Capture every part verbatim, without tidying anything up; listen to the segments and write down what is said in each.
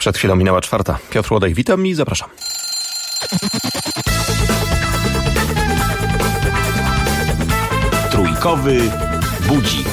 Przed chwilą minęła czwarta. Piotr Łodej, witam i zapraszam. Trójkowy budzik.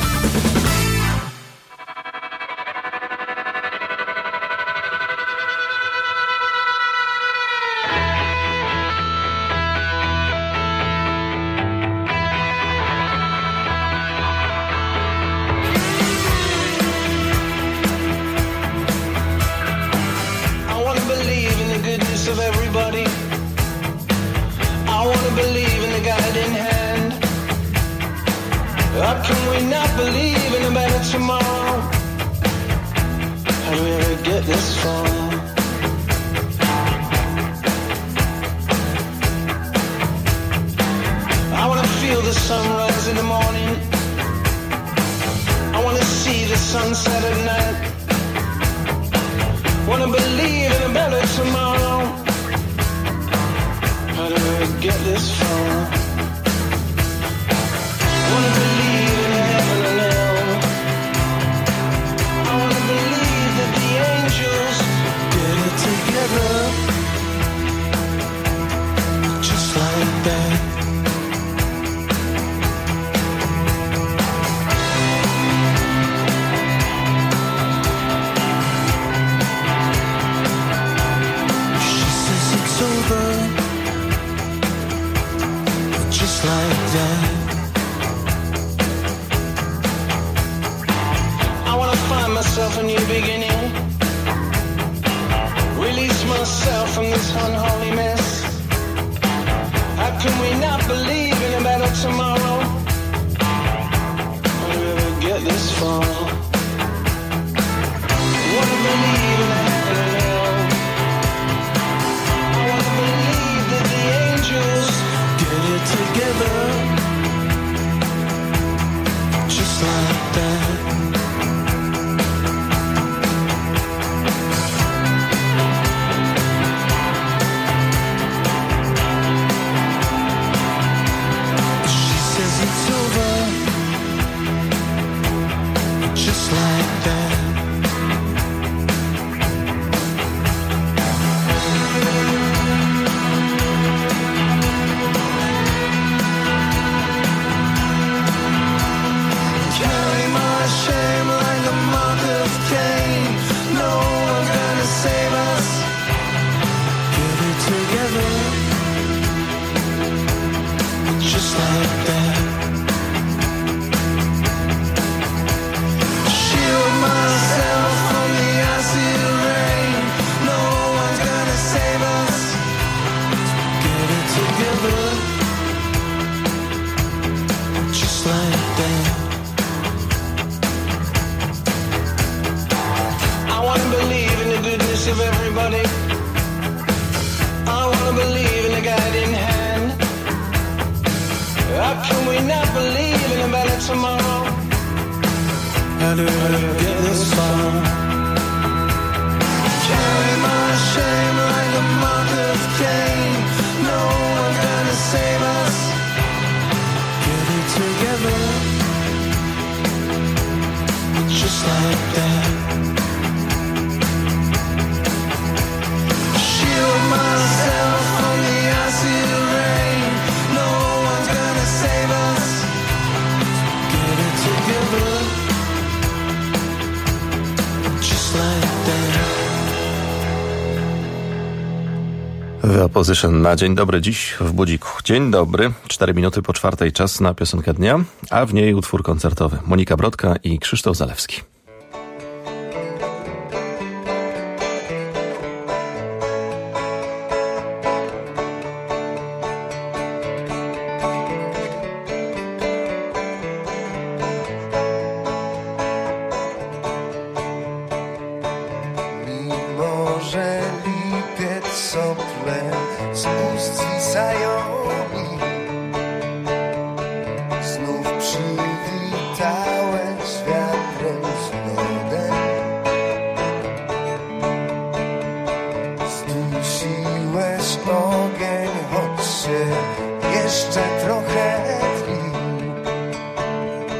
The Opposition na dzień dobry dziś w Budziku. Dzień dobry, cztery minuty po czwartej, czas na piosenkę dnia, a w niej utwór koncertowy. Monika Brodka i Krzysztof Zalewski.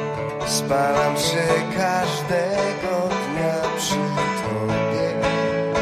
Spalam się każdego dnia przy tobie.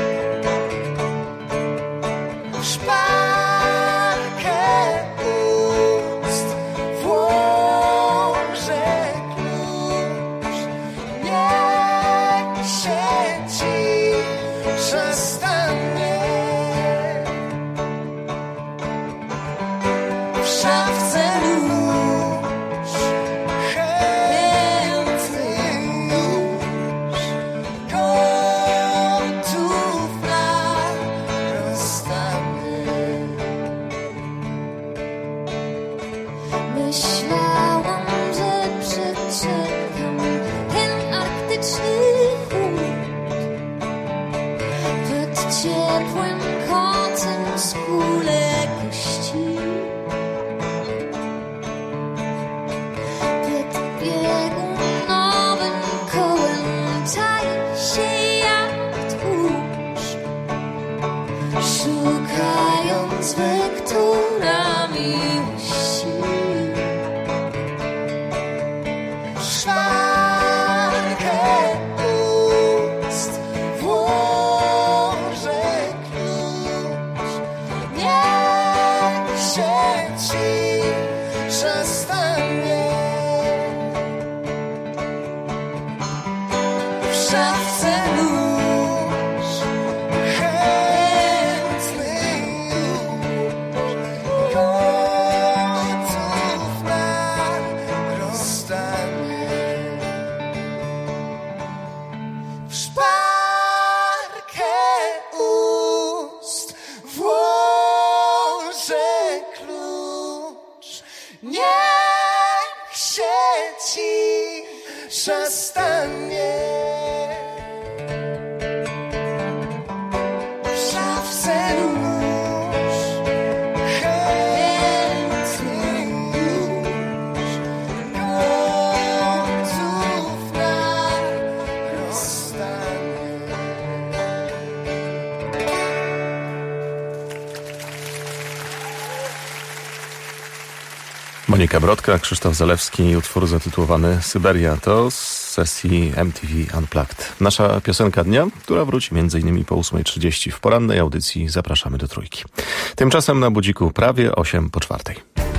Monika Brodka, Krzysztof Zalewski i utwór zatytułowany Syberia to z sesji M T V Unplugged. Nasza piosenka dnia, która wróci m.in. po ósma trzydzieści. W porannej audycji zapraszamy do Trójki. Tymczasem na budziku prawie osiem po czwartej.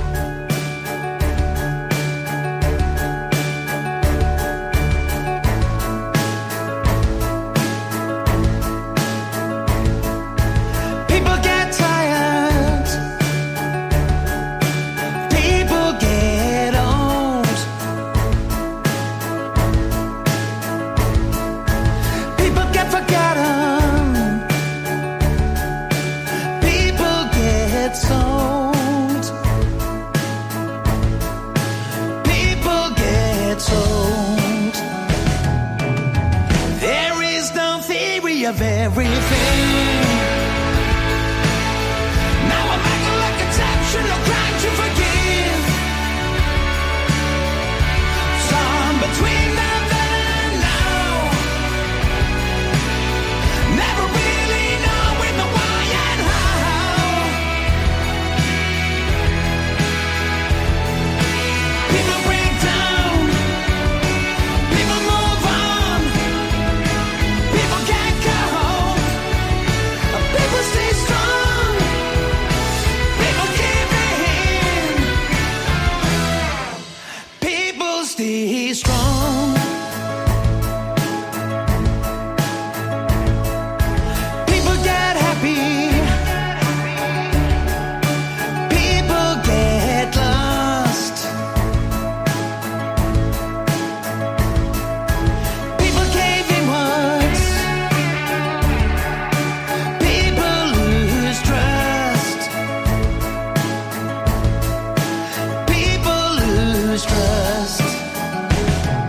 Of everything. Now I'm acting like attention, no crime to forgive. Some between them then and now. Never really knowing the why and how. People break down. People move on. People can't go. People stay strong. People give in. People stay strong. People get happy. People get lost. People cave inwards. People lose trust. People lose trust.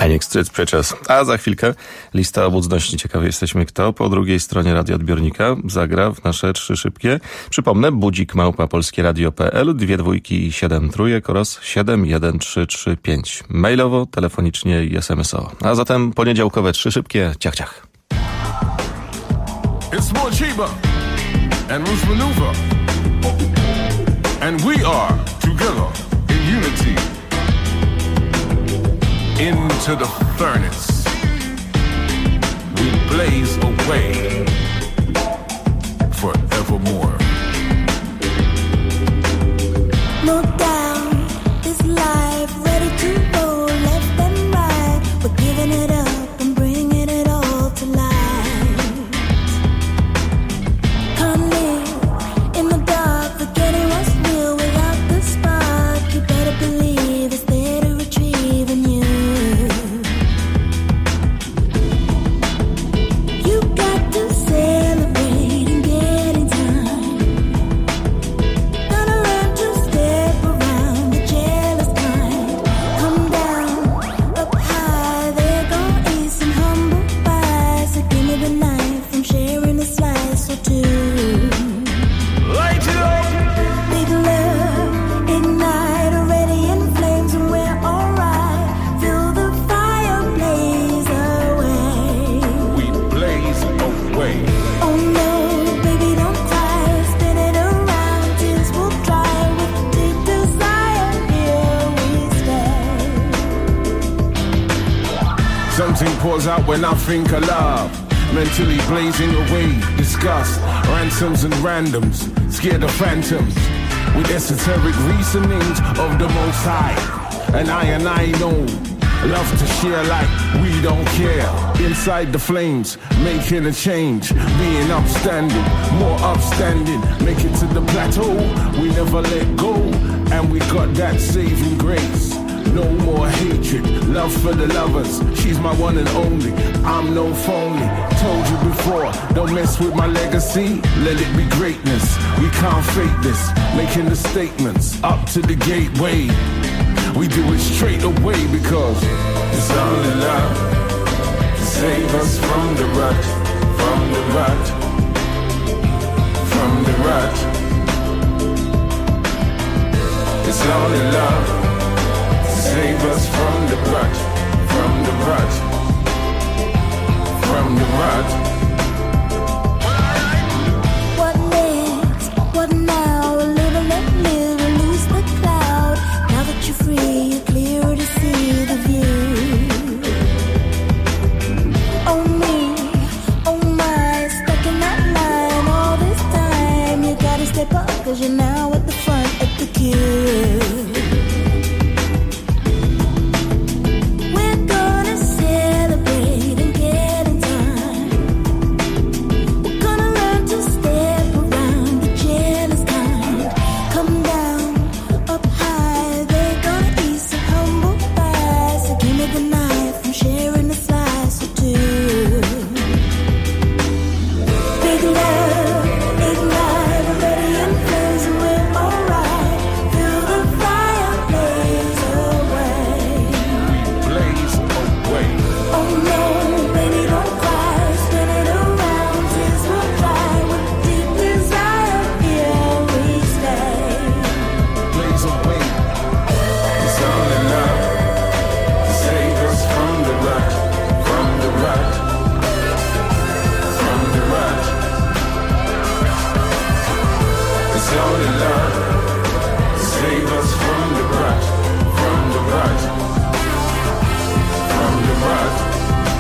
Manic Street Preachers. A za chwilkę lista obecności. Ciekawi jesteśmy, kto po drugiej stronie radioodbiornika zagra w nasze trzy szybkie. Przypomnę, budzik małpa polskieradio kropka p l, dwie dwójki i siedem trójek oraz siedem jeden trzy trzy pięć. Mailowo, telefonicznie i es em es o. A zatem poniedziałkowe trzy szybkie. Ciach, ciach. It's Mochiba and Roots Maneuver, and we are together in unity. Into the furnace we blaze away forevermore. No doubt, this life ready to go left and right. We're giving it up and bringing it all to light. Can't live in the dark, forgetting what's real without the spark. You better believe it's there to retrieve in you. You got to celebrate and get in time. Gonna learn to step around the jealous kind. Come down, up high, they're gonna eat some humble pie. So give me the knife, I'm sharing a slice or two. Light it up. Big love, ignite, already in flames, and we're alright. Feel the fire blaze away. We blaze away. Oh no, baby, don't cry. Spin it around, tears will dry. With deep desire, here we stay. Something pours out when I think of love. Mentally blazing away, disgust, ransoms and randoms, scared of phantoms, with esoteric reasonings of the Most High. And I and I know, love to share like we don't care. Inside the flames, making a change, being upstanding, more upstanding, make it to the plateau, we never let go, and we got that saving grace. No more hatred, love for the lovers. She's my one and only, I'm no phony. Told you before, don't mess with my legacy. Let it be greatness, we can't fake this. Making the statements, up to the gateway. We do it straight away because it's only love to save us from the rut, from the rut, from the rut. It's only love. Save us from the rut, from the rut, from the rut. What next? What now? Live and let live, release the cloud. Now that you're free, you're clearer to see the view. Oh me, oh my, stuck in that line all this time. You gotta step up, cause you're now at the front of the queue. We're gonna celebrate and get in time. We're gonna learn to step around the jealous kind. Come down, up high, they're gonna eat some humble pie. So give me the knife, I'm sharing a slice or two. Big love, ignite, we're ready in flames and we're alright. Feel the fire blaze away. Blaze away. Oh no, baby, don't cry. Spin it around, tears will dry. With deep desire, here we stay. Blaze away. It's only love to save us from the rut, from the rut, from the rut. It's only love to save us from the rut, from the rut, from the rut.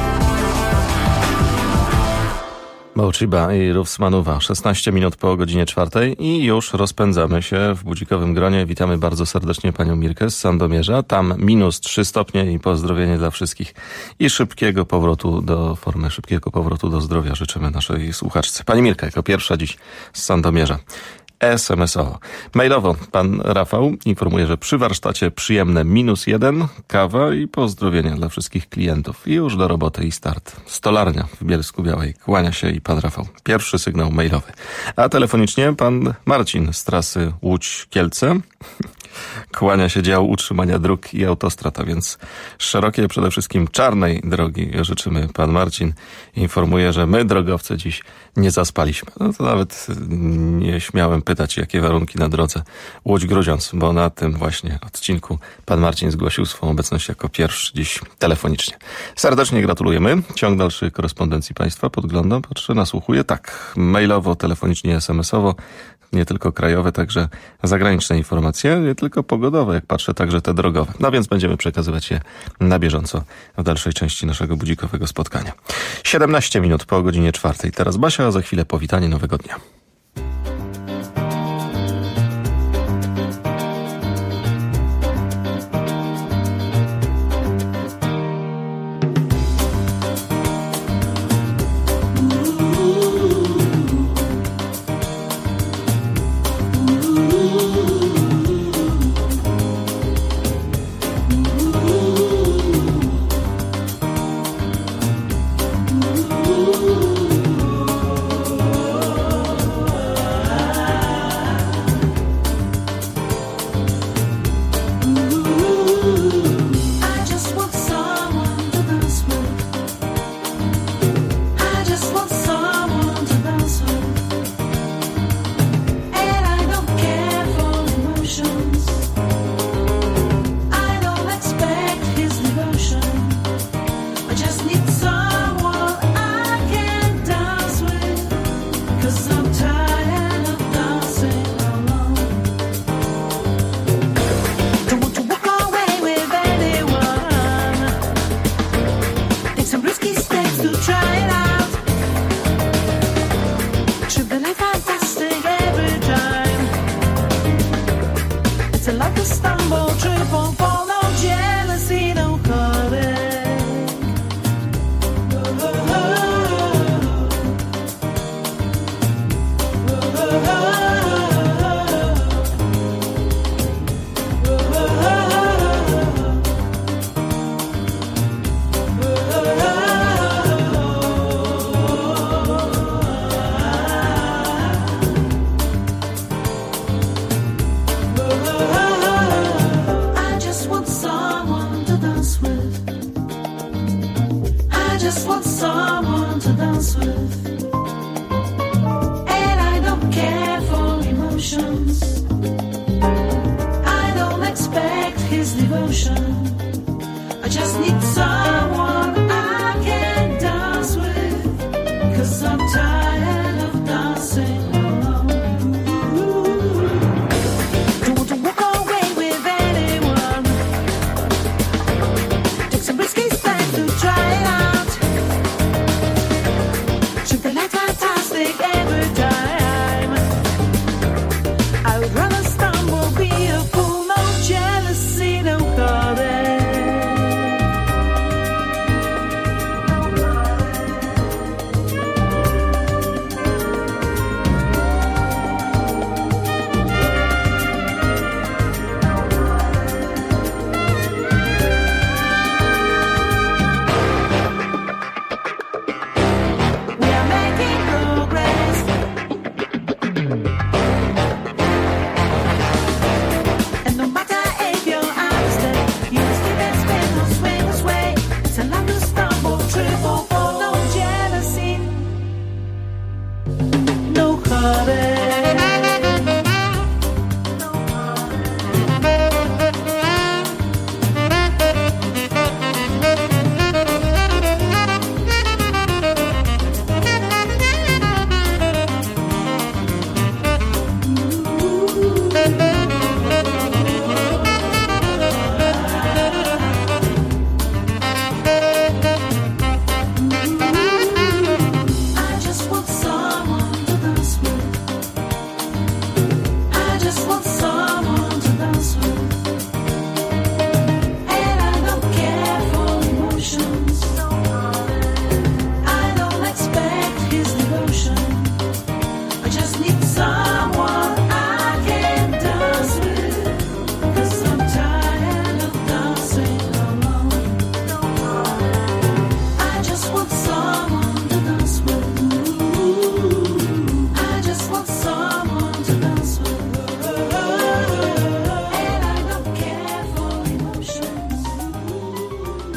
Mochiba i Roots Maneuver. szesnaście minut po godzinie czwartej i już rozpędzamy się w budzikowym gronie. Witamy bardzo serdecznie panią Mirkę z Sandomierza. Tam minus trzy stopnie i pozdrowienie dla wszystkich. I szybkiego powrotu do formy, szybkiego powrotu do zdrowia życzymy naszej słuchaczce. Pani Mirka jako pierwsza dziś z Sandomierza. es em es o. Mailowo pan Rafał informuje, że przy warsztacie przyjemne minus jeden, kawa i pozdrowienia dla wszystkich klientów. I już do roboty i start. Stolarnia w Bielsku Białej. Kłania się i pan Rafał. Pierwszy sygnał mailowy. A telefonicznie pan Marcin z trasy Łódź-Kielce. kłania się dział utrzymania dróg i autostrad, a więc szerokiej, przede wszystkim czarnej drogi życzymy. Pan Marcin informuje, że my, drogowcy, dziś nie zaspaliśmy. No to nawet nie śmiałem pytać, jakie warunki na drodze Łódź-Grudziądz, bo na tym właśnie odcinku pan Marcin zgłosił swą obecność jako pierwszy dziś telefonicznie. Serdecznie gratulujemy. Ciąg dalszy korespondencji państwa. Podglądam, patrzę, nasłuchuję. Tak, mailowo, telefonicznie, es em esowo. Nie tylko krajowe, także zagraniczne informacje, nie tylko pogodowe, jak patrzę, także te drogowe. No więc będziemy przekazywać je na bieżąco w dalszej części naszego budzikowego spotkania. siedemnaście minut po godzinie czwartej. Teraz Basia, a za chwilę powitanie nowego dnia. I would rather stumble, be a fool, no jealousy, no heartache.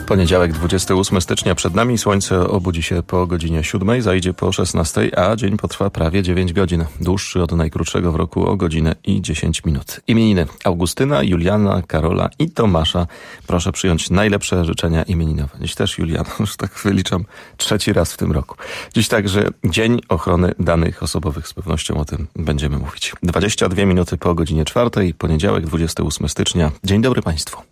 Poniedziałek, dwudziestego ósmego stycznia przed nami. Słońce obudzi się po godzinie siódmej, zajdzie po szesnastej, a dzień potrwa prawie dziewięć godzin. Dłuższy od najkrótszego w roku o godzinę i dziesięć minut. Imieniny Augustyna, Juliana, Karola i Tomasza. Proszę przyjąć najlepsze życzenia imieninowe. Dziś też Juliana, już tak wyliczam trzeci raz w tym roku. Dziś także Dzień Ochrony Danych Osobowych. Z pewnością o tym będziemy mówić. dwadzieścia dwie minuty po godzinie czwartej. Poniedziałek, dwudziestego ósmego stycznia. Dzień dobry Państwu.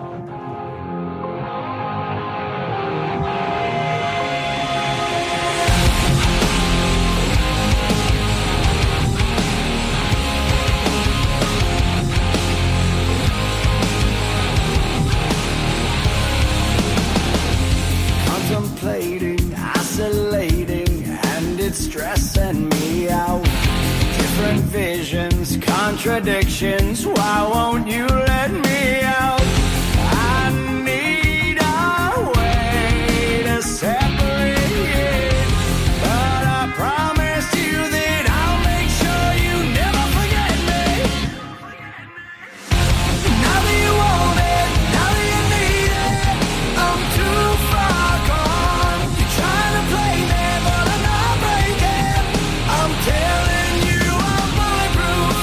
Contradictions, why won't you let me out? I need a way to separate, but I promise you that I'll make sure you never forget me. Now that you want it, now that you need it, I'm too far gone. You're trying to play me, but I'm not breaking. I'm telling you I'm bulletproof.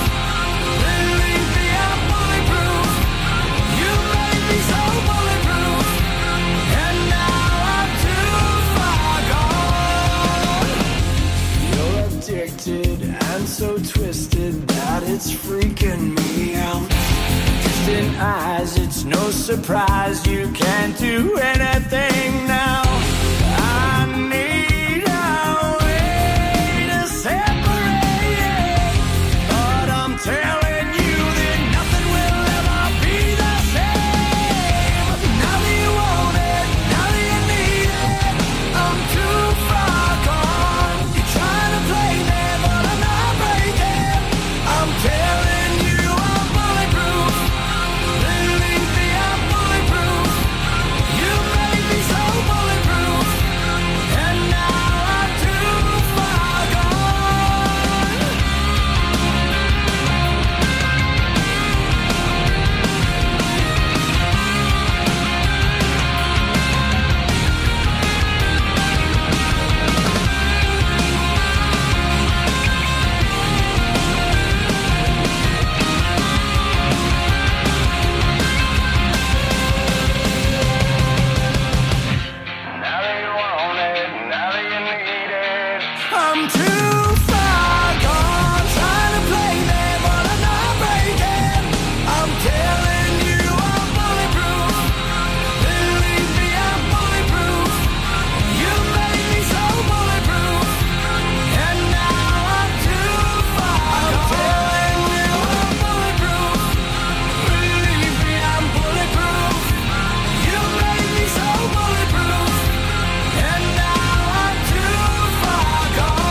So twisted that it's freaking me out. Just in eyes, it's no surprise you can't do anything now. I need a way to separate, but I'm telling you that nothing will ever be the same. Now that you want it, now that you need it, I'm too far gone. You're trying to play me, but I'm not. I'm telling you I'm bulletproof. Believe me, I'm bulletproof. You made me so bulletproof, and now I'm too far gone. I'm too far gone, trying to play me, but I'm not breaking. I'm telling you I'm bulletproof. Believe me, I'm bulletproof. You made me so bulletproof, and now I'm too far gone. I'm telling you I'm bulletproof. Believe me, I'm bulletproof. You made me so bulletproof, and now I'm too far gone.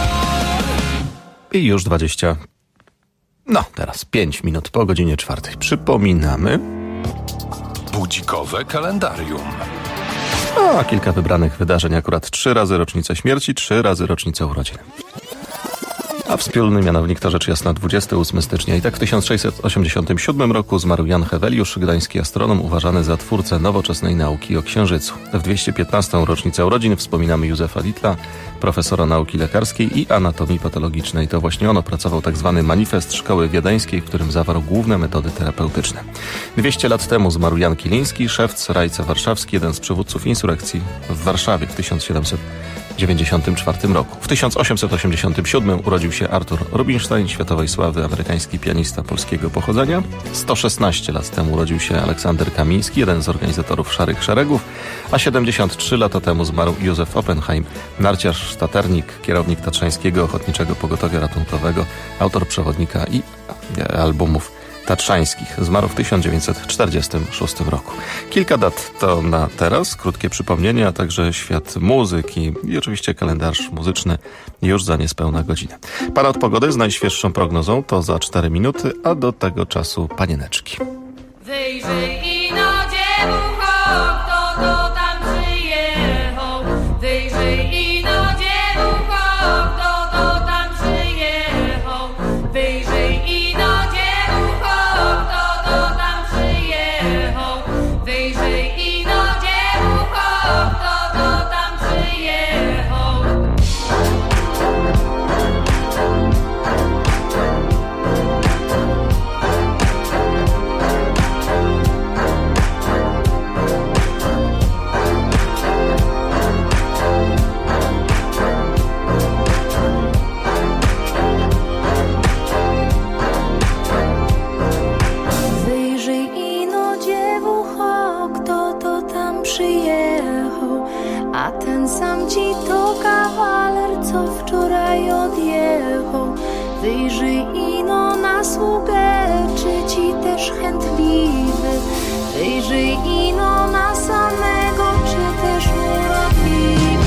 I już dwadzieścia, no teraz pięć minut po godzinie czwartej. Przypominamy, Budzikowe kalendarium. a kilka wybranych wydarzeń, akurat trzy razy rocznicę śmierci, trzy razy rocznicę urodzin. A wspólny mianownik to rzecz jasna dwudziestego ósmego stycznia. I tak w tysiąc sześćset osiemdziesiątym siódmym roku zmarł Jan Heweliusz, gdański astronom uważany za twórcę nowoczesnej nauki o Księżycu. W dwieście piętnastą rocznicę urodzin wspominamy Józefa Littla, profesora nauki lekarskiej i anatomii patologicznej. To właśnie on opracował tzw. manifest Szkoły Wiedeńskiej, w którym zawarł główne metody terapeutyczne. dwieście lat temu zmarł Jan Kiliński, szewc Rajce Warszawski, jeden z przywódców insurekcji w Warszawie w tysiąc siedemset dziewięćdziesiątym czwartym roku. W tysiąc osiemset osiemdziesiątym siódmym urodził się Artur Rubinstein, światowej sławy amerykański pianista polskiego pochodzenia. sto szesnaście lat temu urodził się Aleksander Kamiński, jeden z organizatorów Szarych Szeregów, a siedemdziesiąt trzy lata temu zmarł Józef Oppenheim, narciarz, taternik, kierownik Tatrzańskiego Ochotniczego Pogotowia Ratunkowego, autor przewodnika i albumów tatrzańskich. Zmarł w tysiąc dziewięćset czterdziestym szóstym roku. Kilka dat to na teraz, krótkie przypomnienie, a także świat muzyki i oczywiście kalendarz muzyczny już za niespełna godzinę. Para od pogody z najświeższą prognozą to za cztery minuty, a do tego czasu panieneczki. Wyjrzyj i no dziewucho, kto to tam przyjechał. Wyjrzyj i no dziewucho, kto to tam przyjechał. Wyjrzyj i no dziewucho, kto to tam przyjechał. Wyjrzyj i no dziewucho. a ten sam ci to kawaler, co wczoraj odjechał. Wyjrzyj ino na sługę, czy ci też chętliwy. Wyjrzyj ino na samego, czy też murobliwy.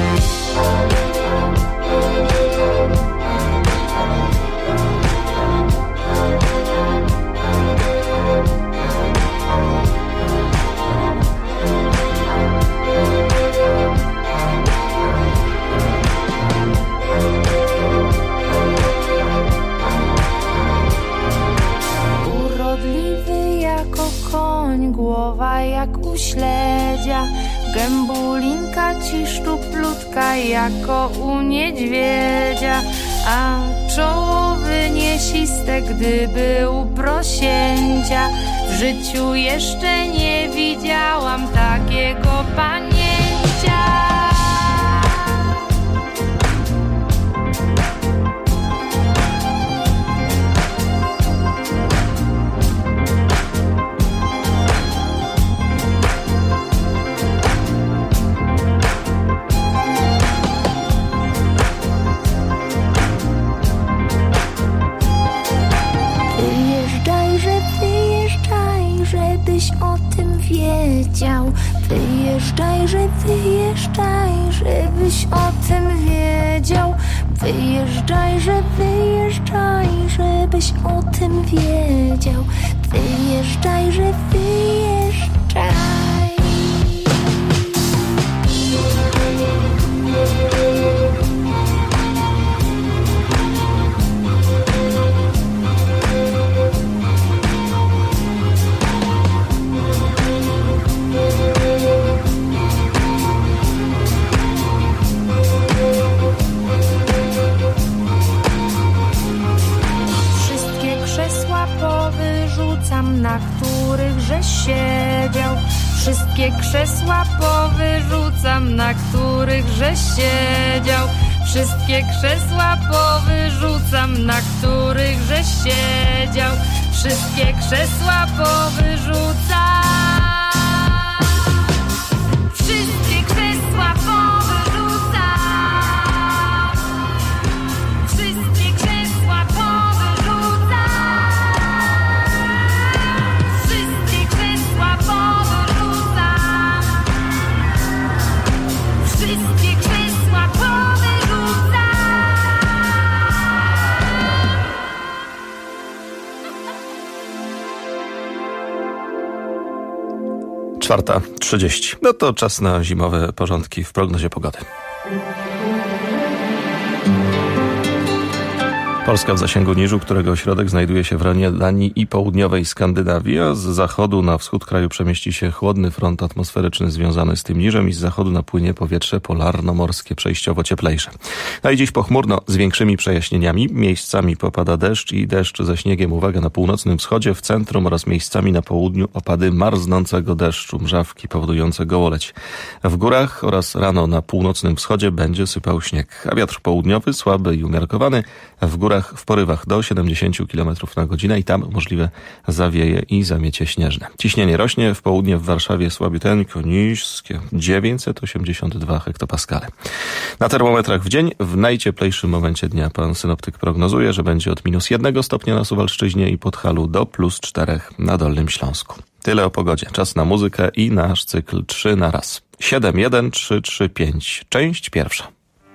Urodliwy jako koń, głowa jak u śledzia, gębulinka ci szczuplutka jako u niedźwiedzia, a czoło wyniesiste, gdy był prosięcia. W życiu jeszcze nie widziałam takiego panięcia. Żebyś o tym wiedział. Wyjeżdżaj, że wyjeżdżaj, żebyś o tym wiedział. Wyjeżdżaj, że wyjeżdżaj, żebyś o tym wiedział. Wyjeżdżaj, że wyjeżdżaj. Na których żeś siedział. Wszystkie krzesła powyrzucam, na których żeś siedział. Wszystkie krzesła powyrzucam, na których żeś siedział. Wszystkie krzesła powyrzucam. Wszystkie krzesła powyrzucam. Wszystkie krzesła powyrzucam. Wszystkie krzesła powyrzucam. Wszystkie krzesła powyrzucam. Czwarta trzydzieści. No to czas na zimowe porządki w prognozie pogody. Polska w zasięgu niżu, którego ośrodek znajduje się w rejonie Danii i południowej Skandynawii, a z zachodu na wschód kraju przemieści się chłodny front atmosferyczny związany z tym niżem i z zachodu napłynie powietrze polarno-morskie, przejściowo cieplejsze. No i dziś pochmurno z większymi przejaśnieniami. Miejscami popada deszcz i deszcz ze śniegiem. Uwaga, na północnym wschodzie, w centrum oraz miejscami na południu opady marznącego deszczu, mrzawki powodujące gołoleć. W górach oraz rano na północnym wschodzie będzie sypał śnieg, a wiatr południowy słaby i umiarkowany. W górach w porywach do siedemdziesiąt kilometrów na godzinę i tam możliwe zawieje i zamiecie śnieżne. Ciśnienie rośnie, w południe w Warszawie słabiuteńko niskie, dziewięćset osiemdziesiąt dwa hektopaskale. Na termometrach w dzień, w najcieplejszym momencie dnia pan synoptyk prognozuje, że będzie od minus jednego stopnia na Suwalszczyźnie i Podhalu do plus czterech na Dolnym Śląsku. Tyle o pogodzie. Czas na muzykę i nasz cykl trzy na raz. siedem jeden trzy trzy pięć. Część pierwsza.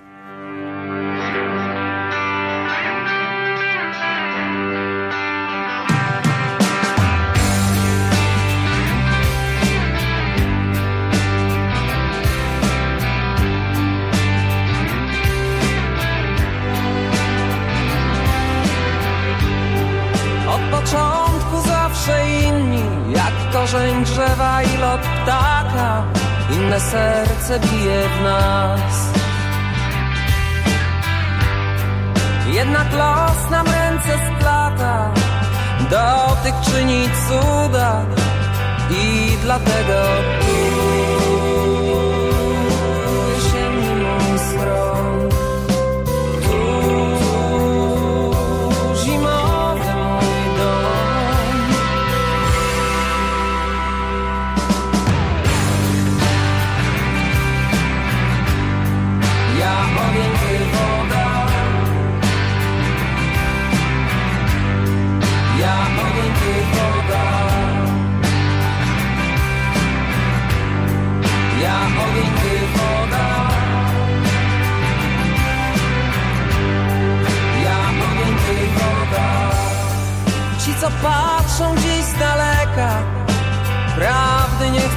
Korzeń drzewa i lot ptaka, inne serce bije w nas. Jednak los nam ręce splata, dotyk czyni cuda i dlatego tu jesienny mój stron, tu zimowy mój dom.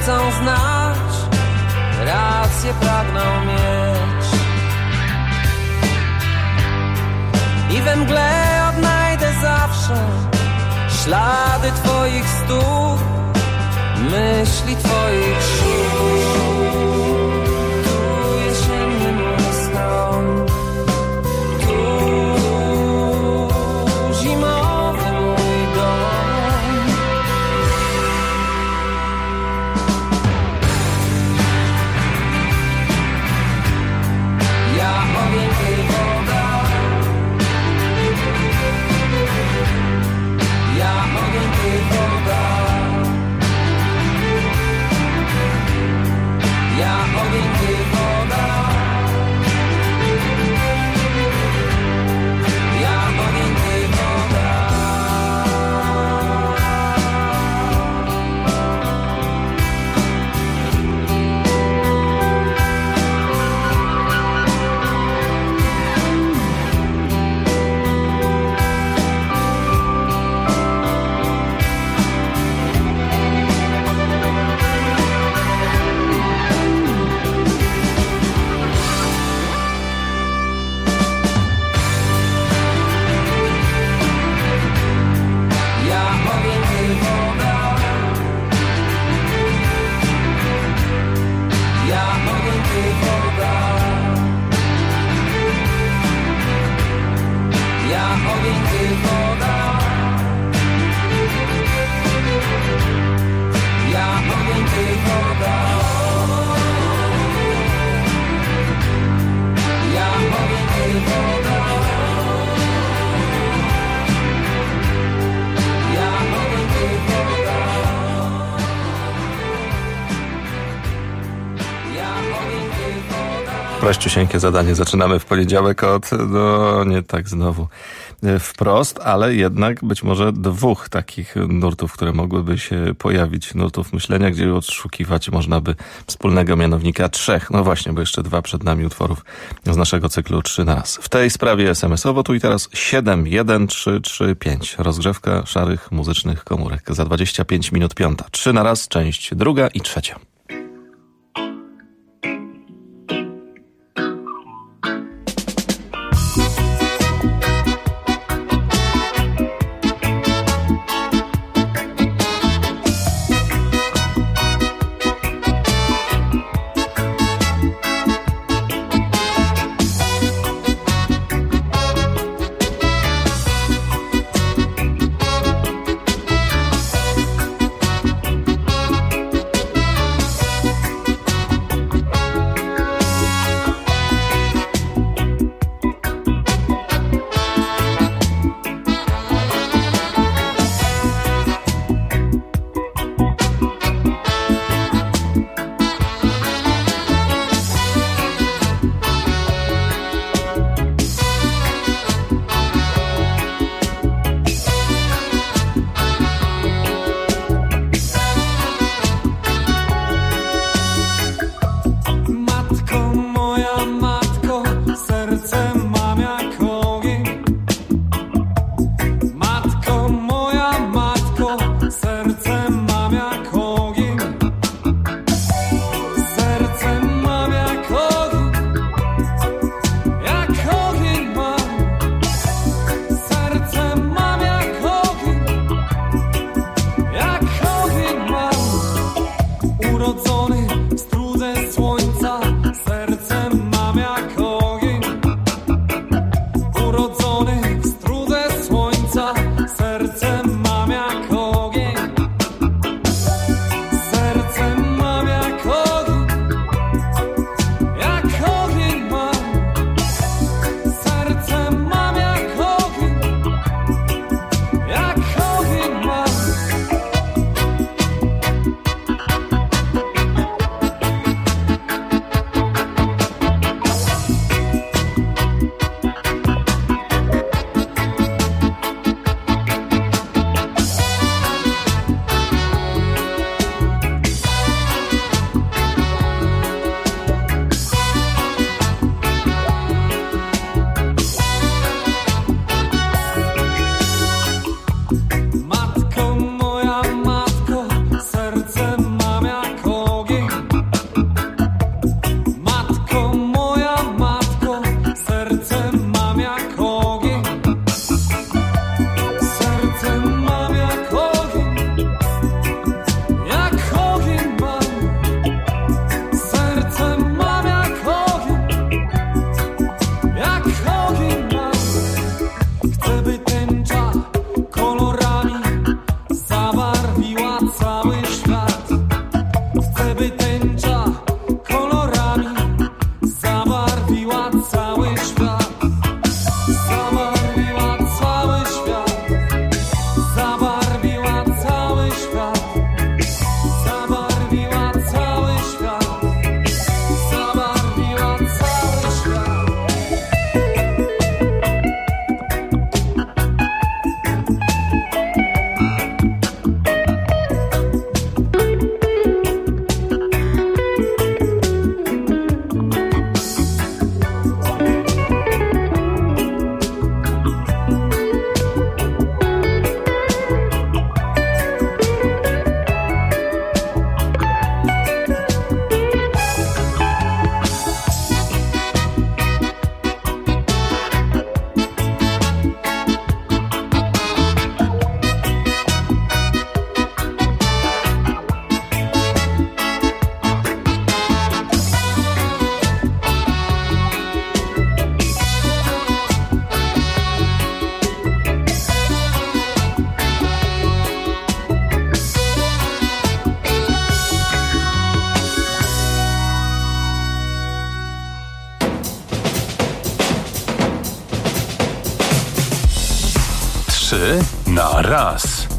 chcą znać, rację pragną mieć. I we mgle odnajdę zawsze ślady twoich stóp, myśli twoich sił. Tu jesienny mój stron, tu zimowy mój dom. Ja ogień, ty woda, ja ogień, ty woda, ja ogień, ty woda, ja ogień, ty woda. Prościusieńkie zadanie. Zaczynamy w poniedziałek od, no nie tak znowu wprost, ale jednak być może dwóch takich nurtów, które mogłyby się pojawić, nurtów myślenia, gdzie odszukiwać można by wspólnego mianownika trzech. No właśnie, bo jeszcze dwa przed nami utworów z naszego cyklu Trzy na raz. W tej sprawie es em es owo tu i teraz siedem jeden trzy trzy pięć. Rozgrzewka szarych muzycznych komórek. Za dwadzieścia pięć minut piąta. Trzy na raz, część druga i trzecia. Na raz.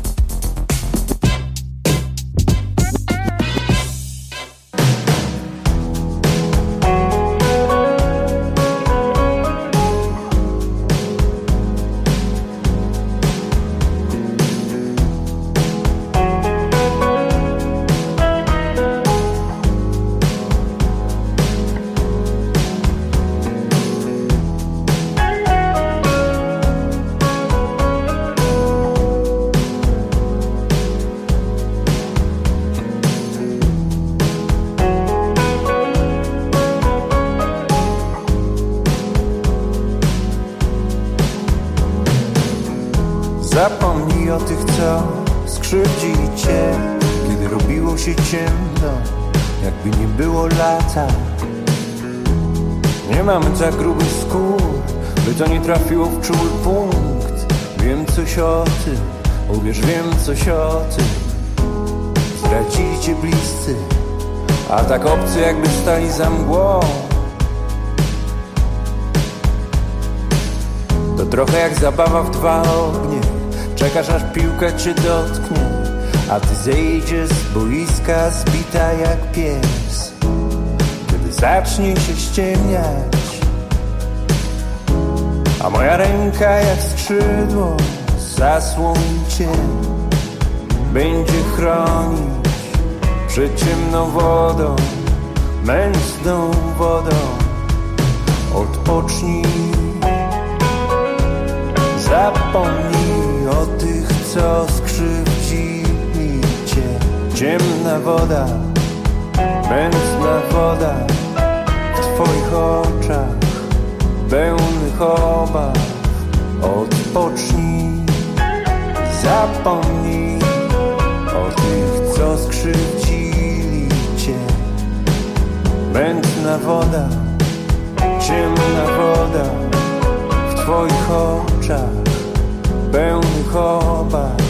Zapomnij o tych, co skrzywdzili cię, kiedy robiło się ciemno, jakby nie było lata. Nie mamy tak grubych skór, by to nie trafiło w czuły punkt. Wiem coś o tym, uwierz, wiem coś o tym. Zdradzili cię bliscy, a tak obcy, jakby stali za mgłą. To trochę jak zabawa w dwa ognie. Czekasz, aż piłka cię dotknie, a ty zejdziesz z boiska zbita jak pies. Kiedy zacznie się ściemniać, a moja ręka jak skrzydło zasłoni cię, będzie chronić przed ciemną wodą, mętną wodą. Odpocznij, zapomnij o tych, co skrzywdzili cię. Ciemna woda, mętna woda w twoich oczach, pełnych obaw. Odpocznij, zapomnij o tych, co skrzywdzili cię. Mętna woda, ciemna woda w twoich oczach, pełnych obaw.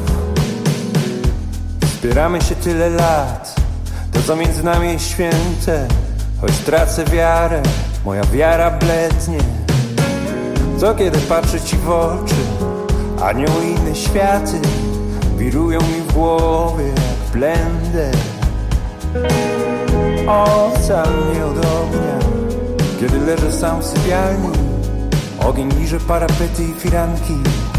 Wspieramy się tyle lat, to co między nami jest święte. Choć tracę wiarę, moja wiara blednie. Co kiedy patrzę ci w oczy, anioły i inne światy wirują mi w głowie jak blender. Ocal mnie od ognia, kiedy leżę sam w sypialni. Ogień liże parapety i firanki.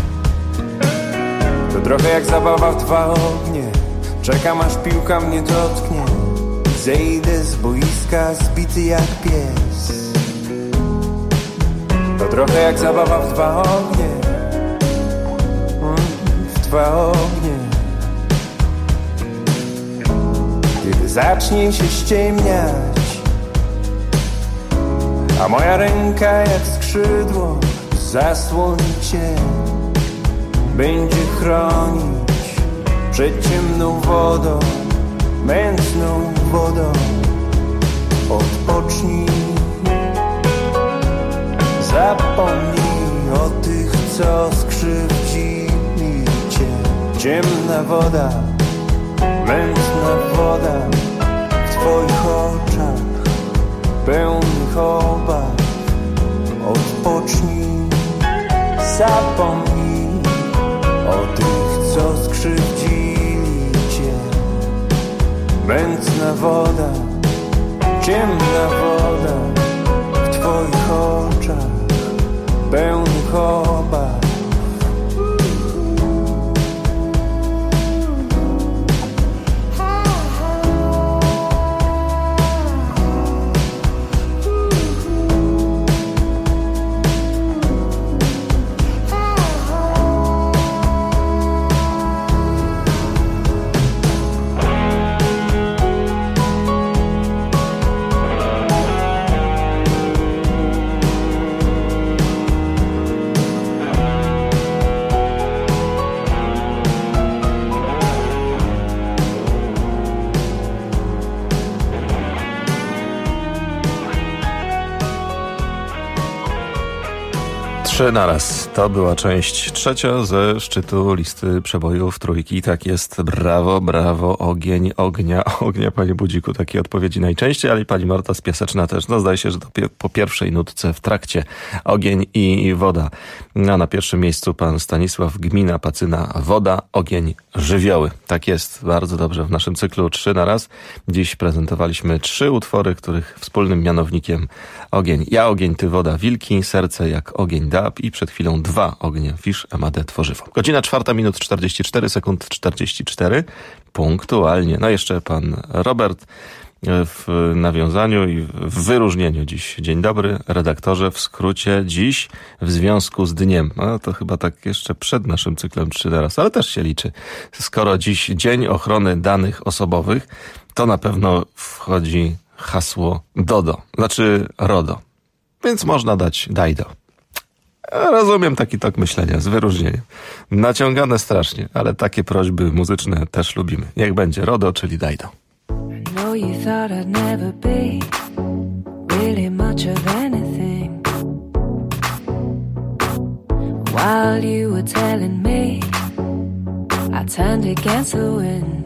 To trochę jak zabawa w dwa ognie. Czekam, aż piłka mnie dotknie. Zejdę z boiska zbity jak pies. To trochę jak zabawa w dwa ognie. mm, W dwa ognie. Kiedy zacznie się ściemniać, a moja ręka jak skrzydło zasłoni cię, będzie chronić przed ciemną wodą, mętną wodą. Odpocznij, zapomnij o tych, co skrzywdzili cię. Ciemna woda, mętna woda w twoich oczach, pełnych obaw. Odpocznij, zapomnij o tych, co skrzywdzili cię. Mętna woda, ciemna woda w twoich oczach, pełnych obaw. Trzy naraz. To była część trzecia ze szczytu listy przebojów trójki. Tak jest. Brawo, brawo. Ogień, ognia, ognia, panie Budziku. Takie odpowiedzi najczęściej, ale i pani Marta z Piaseczna też. No zdaje się, że to pie- po pierwszej nutce w trakcie. Ogień i woda. A na pierwszym miejscu pan Stanisław, gmina Pacyna. Woda, ogień, żywioły. Tak jest. Bardzo dobrze. W naszym cyklu Trzy naraz. Dziś prezentowaliśmy trzy utwory, których wspólnym mianownikiem ogień. Ja ogień, ty woda, wilki, serce jak ogień dab i przed chwilą dwa ognie, Fisz, Emadę, tworzywo. Godzina czwarta, minut czterdzieści cztery, sekund czterdzieści cztery. Punktualnie. No jeszcze pan Robert w nawiązaniu i w wyróżnieniu dziś. Dzień dobry, redaktorze. W skrócie dziś w związku z dniem. No to chyba tak jeszcze przed naszym cyklem Trzy naraz, ale też się liczy. Skoro dziś Dzień Ochrony Danych Osobowych, to na pewno wchodzi hasło DODO, znaczy RODO. Więc można dać DAJDO. Rozumiem taki tok myślenia z wyróżnieniem. Naciągane strasznie, ale takie prośby muzyczne też lubimy. Niech będzie RODO, czyli DAJDO. I know you thought I'd never be really much of anything. While you were telling me I turned against the wind.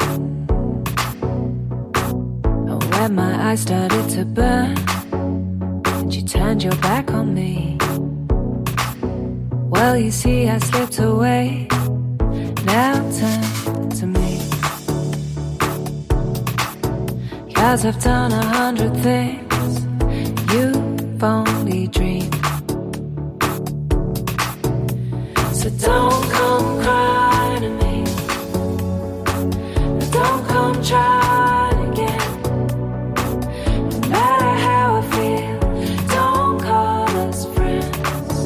And when my eyes started to burn and you turned your back on me. Well, you see, I slipped away. Now turn to me. 'Cause I've done a hundred things you've only dreamed. So don't come crying to me. Don't come trying again. No matter how I feel, don't call us friends.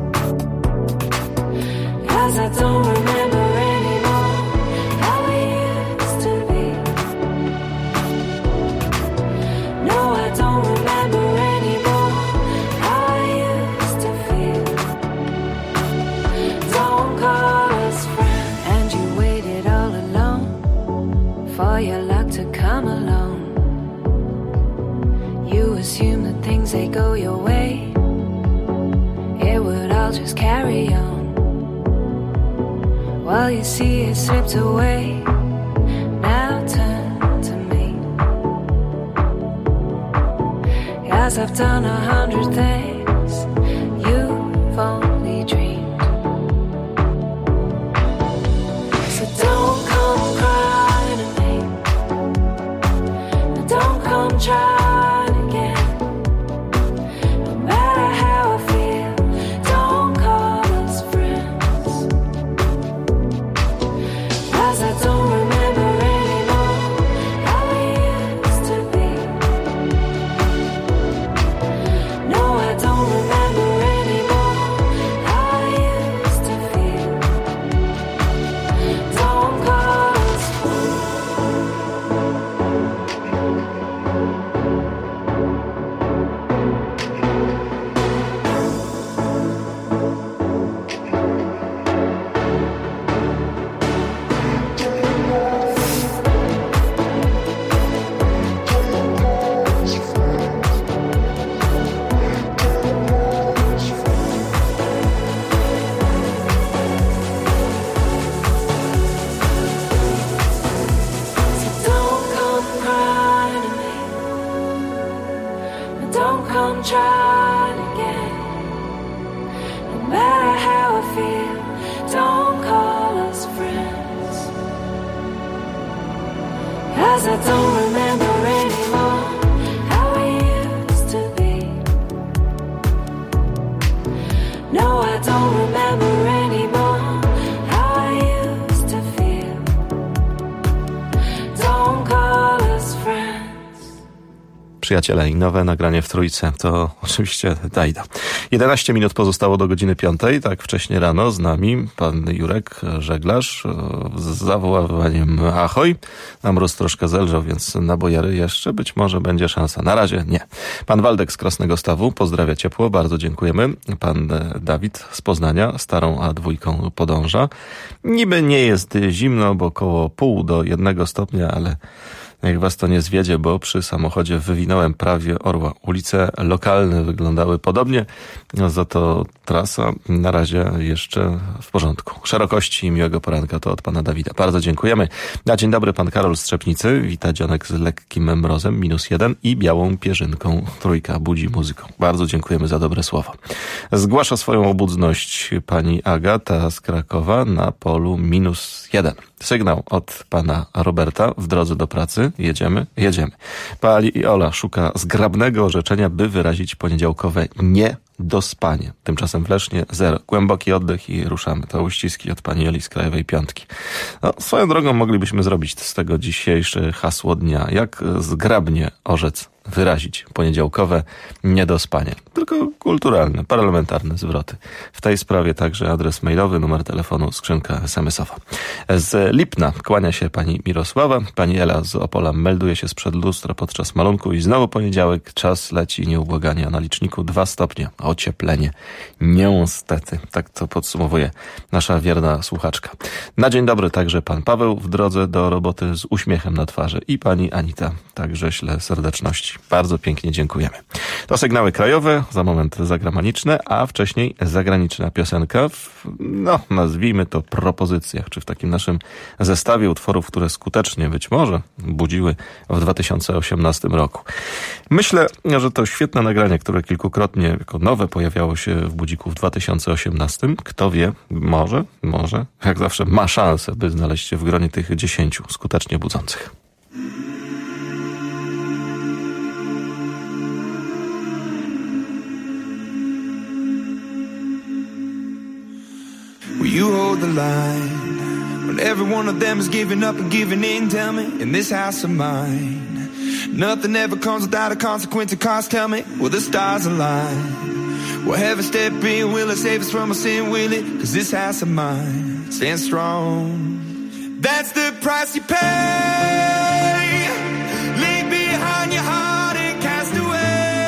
'Cause I don't remember anymore how we used to be. No, I don't remember anymore how I used to feel. Don't call us friends. And you waited all alone for your luck to come along. You assume that things, they go your way, it would all just carry on. Well, you see, it slipped away. Now turn to me. 'Cause I've done a hundred things you've only dreamed. So don't come crying to me. Don't come trying again. No matter how I feel, don't call us friends. 'Cause I don't remember anymore how we used to be. No, I don't remember anymore how I used to feel. Don't call us Don't come crying to me. Don't come trying again. No matter how I feel, don't call us friends. 'Cause I don't remember anymore how we used to be. No, I don't remember anymore how I used to feel. Don't call us friends. Przyjaciele i nowe nagranie w trójce to oczywiście Dajda. jedenaście minut pozostało do godziny piątej, tak wcześnie rano z nami pan Jurek, żeglarz, e, z zawoływaniem ahoj. Na mróz troszkę zelżał, więc na bojary jeszcze być może będzie szansa. Na razie nie. Pan Waldek z Krasnego Stawu pozdrawia ciepło, bardzo dziękujemy. Pan e, Dawid z Poznania starą A dwa podąża. Niby nie jest zimno, bo około pół do jednego stopnia, ale Niech was to nie zwiedzie, bo przy samochodzie wywinąłem prawie orła. Ulice lokalne wyglądały podobnie, no za to trasa na razie jeszcze w porządku. Szerokości i miłego poranka to od pana Dawida. Bardzo dziękujemy. Na dzień dobry, pan Karol z Trzepnicy. Wita dzionek z lekkim mrozem, minus jeden i białą pierzynką. Trójka budzi muzyką. Bardzo dziękujemy za dobre słowo. Zgłasza swoją obudność pani Agata z Krakowa na polu minus jeden. Sygnał od pana Roberta w drodze do pracy. Jedziemy? Jedziemy. Pani Ola szuka zgrabnego orzeczenia, by wyrazić poniedziałkowe nie dospanie. Tymczasem w Lesznie zero. Głęboki oddech i ruszamy. To uściski od pani Oli z Krajowej Piątki. No, swoją drogą moglibyśmy zrobić z tego dzisiejsze hasło dnia. Jak zgrabnie orzec, wyrazić poniedziałkowe niedospanie. Tylko kulturalne, parlamentarne zwroty. W tej sprawie także adres mailowy, numer telefonu, skrzynka es em esowa. Z Lipna kłania się pani Mirosława. Pani Ela z Opola melduje się sprzed lustra podczas malunku i znowu poniedziałek. Czas leci nieubłaganie, a na liczniku dwa stopnie. Ocieplenie. Niestety. Tak to podsumowuje nasza wierna słuchaczka. Na dzień dobry także pan Paweł w drodze do roboty z uśmiechem na twarzy i pani Anita. Także ślę serdeczności. Bardzo pięknie dziękujemy. To sygnały krajowe, za moment zagraniczne, a wcześniej zagraniczna piosenka w, no nazwijmy to, propozycjach, czy w takim naszym zestawie utworów, które skutecznie być może budziły w dwa tysiące osiemnastym roku. Myślę, że to świetne nagranie, które kilkukrotnie jako nowe pojawiało się w budziku w dwa tysiące osiemnastym. Kto wie, może, może, jak zawsze ma szansę, by znaleźć się w gronie tych dziesięciu skutecznie budzących. Will you hold the line when every one of them is giving up and giving in? Tell me, in this house of mine, nothing ever comes without a consequence of cost. Tell me, will the stars align? Will heaven step in? Will it save us from our sin? Will it? Cause this house of mine stands strong. That's the price you pay. Leave behind your heart and cast away.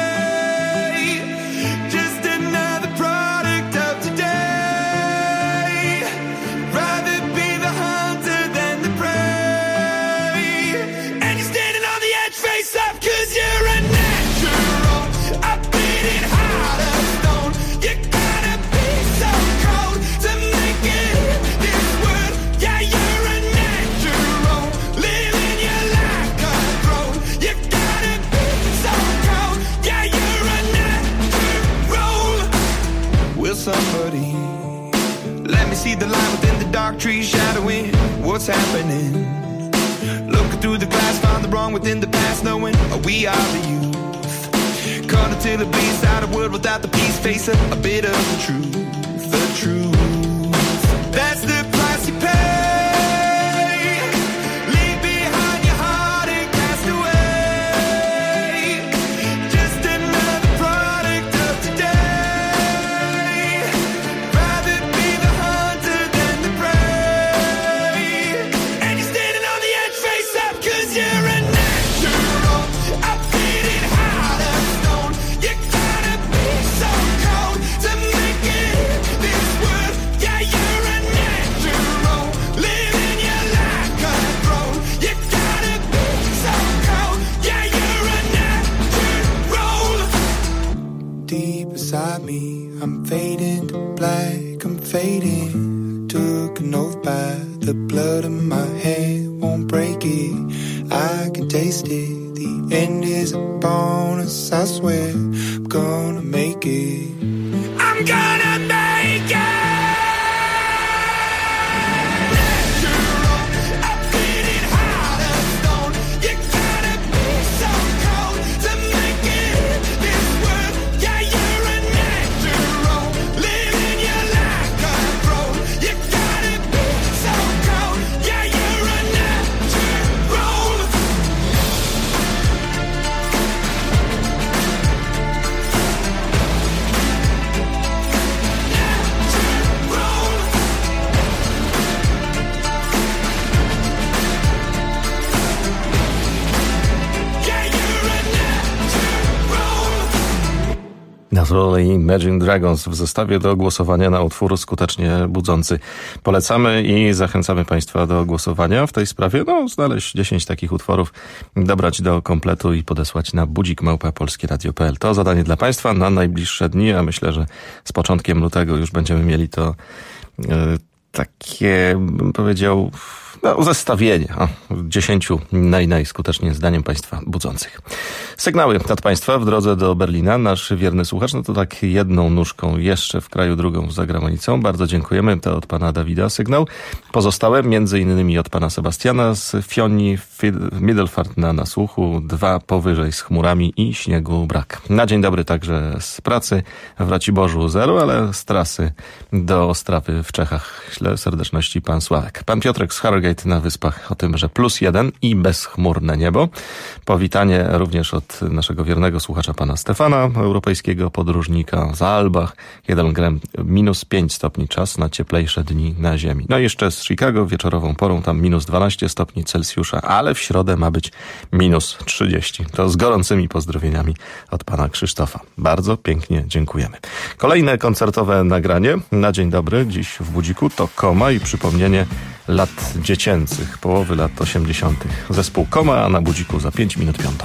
Just another product of today. Rather be the hunter than the prey. And you're standing on the edge, face up, cause you're a natural. A beating heart of stone. You gotta be so cold to make it in this world. Yeah, you're a natural. Living your life cutthroat. You gotta be so cold. Yeah, you're a natural. Will somebody let me see the light within the dark trees shadowing what's happening? Looking through the glass, find the wrong within the past, knowing we are the youth. Caught until it bleeds out a world without the peace, face a, a bit of the truth, the truth. That's the price you pay. Leave behind your heart and cast away. Just another product of today. Rather be the hunter than the prey. And you're standing on the edge, face up, cause you're a natural. A beating heart of stone. You gotta be so cold to make it in this world. Yeah, you're a natural. Living your life cutthroat. You gotta be so cold. Yeah, you're a natural. Deep inside me, I'm fading to black, I'm fading. Took an oath by the blood in my head, won't break it. I can taste it. The end is a bonus, I swear. I'm gonna make it. I'm gonna make it. Natural, a beating heart of stone. You gotta be so cold to make it in this world. Yeah, you're a natural. Living your life cutthroat. You gotta be so cold. Yeah, you're a natural. Natural. Motorhead i Imagine Dragons w zestawie do głosowania na utwór skutecznie budzący. Polecamy i zachęcamy Państwa do głosowania w tej sprawie. No, znaleźć dziesięć takich utworów, dobrać do kompletu i podesłać na budzik małpa polskieradio kropka p l. To zadanie dla Państwa na najbliższe dni, a myślę, że z początkiem lutego już będziemy mieli to e, takie, bym powiedział, no, zestawienie o, dziesięciu naj, najskuteczniej zdaniem Państwa budzących. Sygnały od Państwa w drodze do Berlina. Nasz wierny słuchacz, no to tak jedną nóżką jeszcze w kraju, drugą za granicą. Bardzo dziękujemy. To od Pana Dawida sygnał. Pozostałe między innymi od Pana Sebastiana z Fionii Middelfart na nasłuchu. Dwa powyżej z chmurami i śniegu brak. Na dzień dobry także z pracy w Raciborzu zero, ale z trasy do Ostrawy w Czechach. Śle serdeczności Pan Sławek. Pan Piotrek z Harrogate na Wyspach o tym, że plus jeden i bezchmurne niebo. Powitanie również od naszego wiernego słuchacza pana Stefana, europejskiego podróżnika z Albach. jeden gram minus pięć stopni, czas na cieplejsze dni na ziemi. No i jeszcze z Chicago wieczorową porą tam minus dwanaście stopni Celsjusza, ale w środę ma być minus trzydzieści. To z gorącymi pozdrowieniami od pana Krzysztofa. Bardzo pięknie dziękujemy. Kolejne koncertowe nagranie na dzień dobry dziś w Budziku to Koma i przypomnienie lat dziecięcych, połowy lat osiemdziesiątych. Zespół Koma, a na Budziku za pięć minut piąta.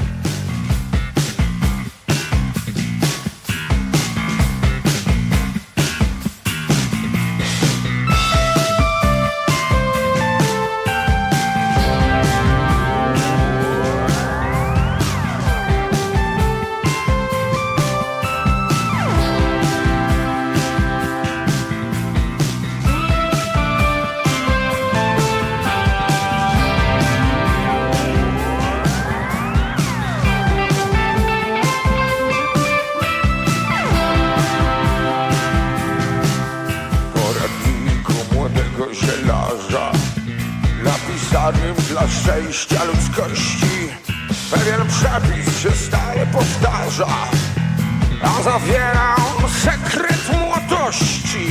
Dla szczęścia ludzkości pewien przepis się stale powtarza, a zawiera on sekret młodości.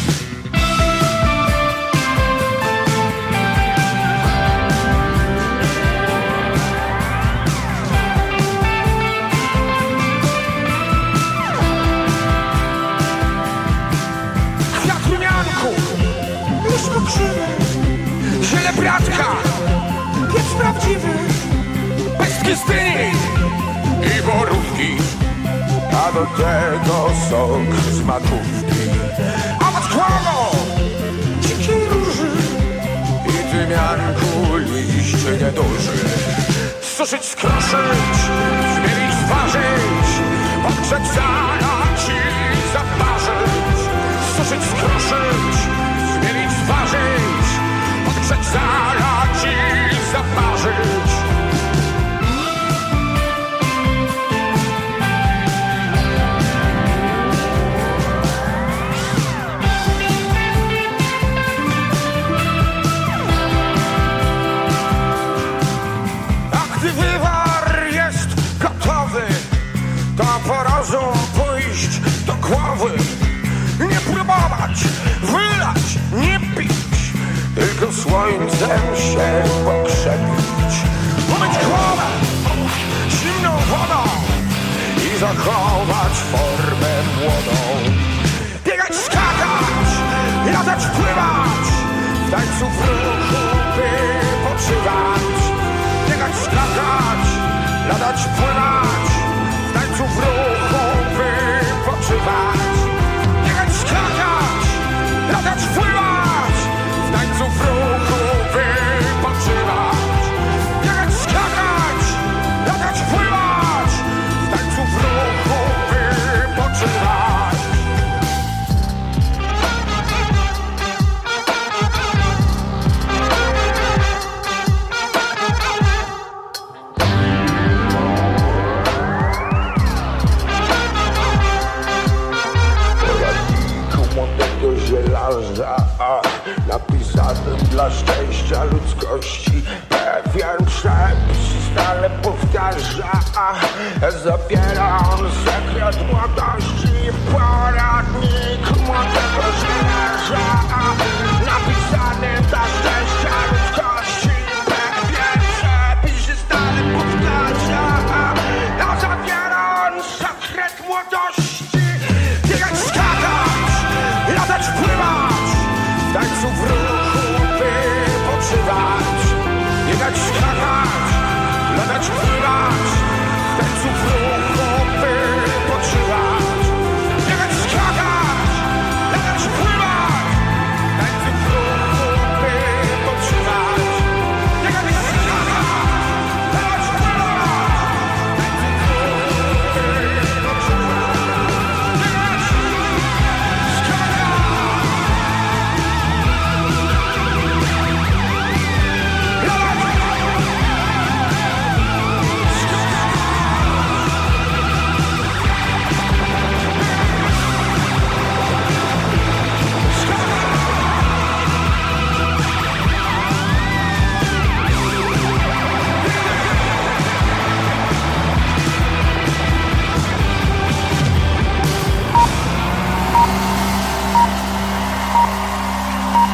Kwiat rumianku, list pokrzywy, ziele bratka, pieprz prawdziwy, pestki styni i borówki, a do tego sok z makówki, a od kłamo dzikiej róży i tymianku liście nieduży. Suszyć, skruszyć, zmielić, zważyć, podgrzeć, zalać i zaparzyć. Suszyć, skruszyć, zmielić, zważyć, podgrzeć, zalać i zaparzyć. A gdy wywar jest gotowy, to po rozum pójść do głowy. Nie próbować, wylać, nie pić, tylko słońcem się pokrzepić. Umyć głowę zimną wodą i zachować formę młodą. Biegać, skakać, latać, pływać, w tańcu w ruchu wypoczywać. Biegać, skakać, latać, pływać, w tańcu w ruchu wypoczywać. Biegać, skakać, latać, pływać, w tańcu w ruchu wypoczywać. Biegać, skakać, latać, pływać, w tańcu w ruchu wypoczywać. Żelaza, a napisanym dla szczęścia ludzkości pewien przepis stale powtarza, a zabiera on sekret młodości. Poradnik młodego żelaza, a napisany dla szczęścia